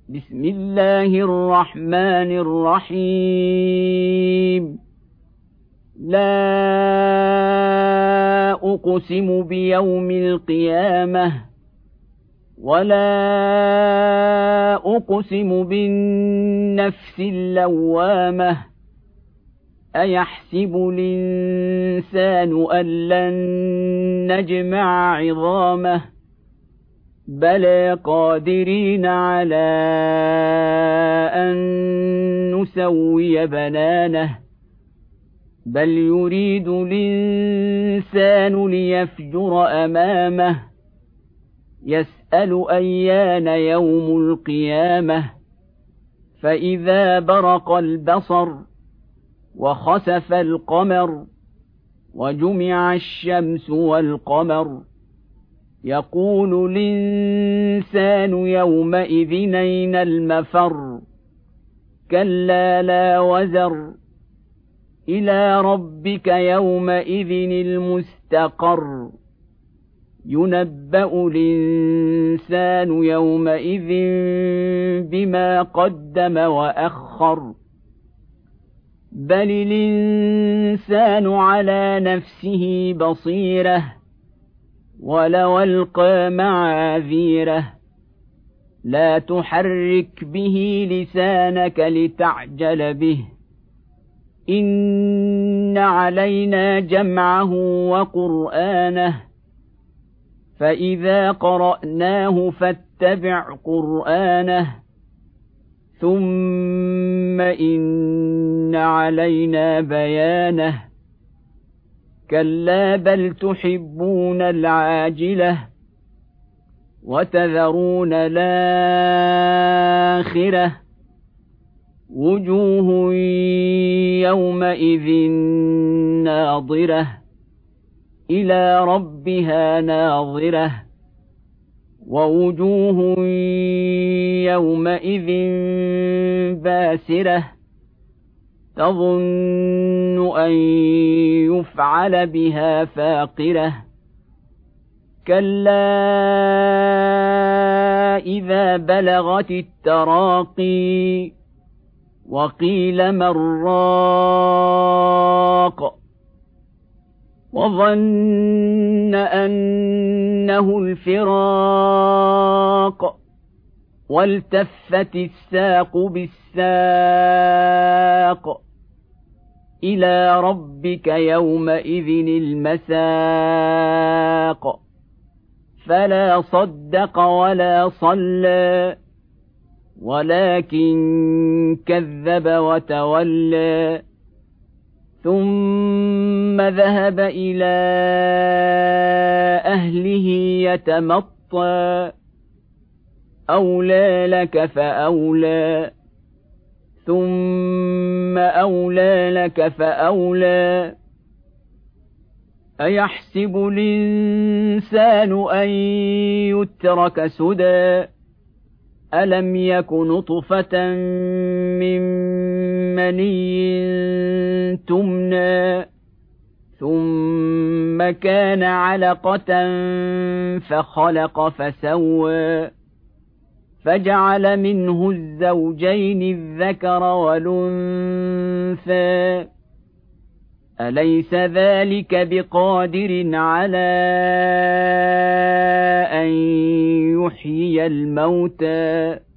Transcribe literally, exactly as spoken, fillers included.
بسم الله الرحمن الرحيم لا أقسم بيوم القيامة ولا أقسم بالنفس اللوامة أيحسب الإنسان أن لن نجمع عظامه بلى قادرين على أن نسوي بنانه بل يريد الإنسان ليفجر أمامه يسأل أيان يوم القيامة فإذا برق البصر وخسف القمر وجمع الشمس والقمر يقول الإنسان يومئذ أين المفر كلا لا وزر إلى ربك يومئذ المستقر ينبأ الإنسان يومئذ بما قدم وأخر بل الإنسان على نفسه بصيرة ولو ألقى معاذيره لا تحرك به لسانك لتعجل به إن علينا جمعه وقرآنه فإذا قرأناه فاتبع قرآنه ثم إن علينا بيانه كلا بل تحبون العاجلة وتذرون الآخرة وجوه يومئذ ناظرة إلى ربها ناظرة ووجوه يومئذ باسرة تظن أن يفعل بها فاقرة كلا إذا بلغت التراقي وقيل من راق وظن أنه الفراق والتفت الساق بالساق إلى ربك يومئذ المساق فلا صدق ولا صلى ولكن كذب وتولى ثم ذهب إلى أهله يتمطى أولى لك فأولى ثم أولى لك فأولى أيحسب الإنسان أن يترك سدى ألم يك نطفة من مني تمنى ثم كان علقة فخلق فسوى فجعل منه الزوجين الذكر والأنثى أليس ذلك بقادر على أن يحيي الموتى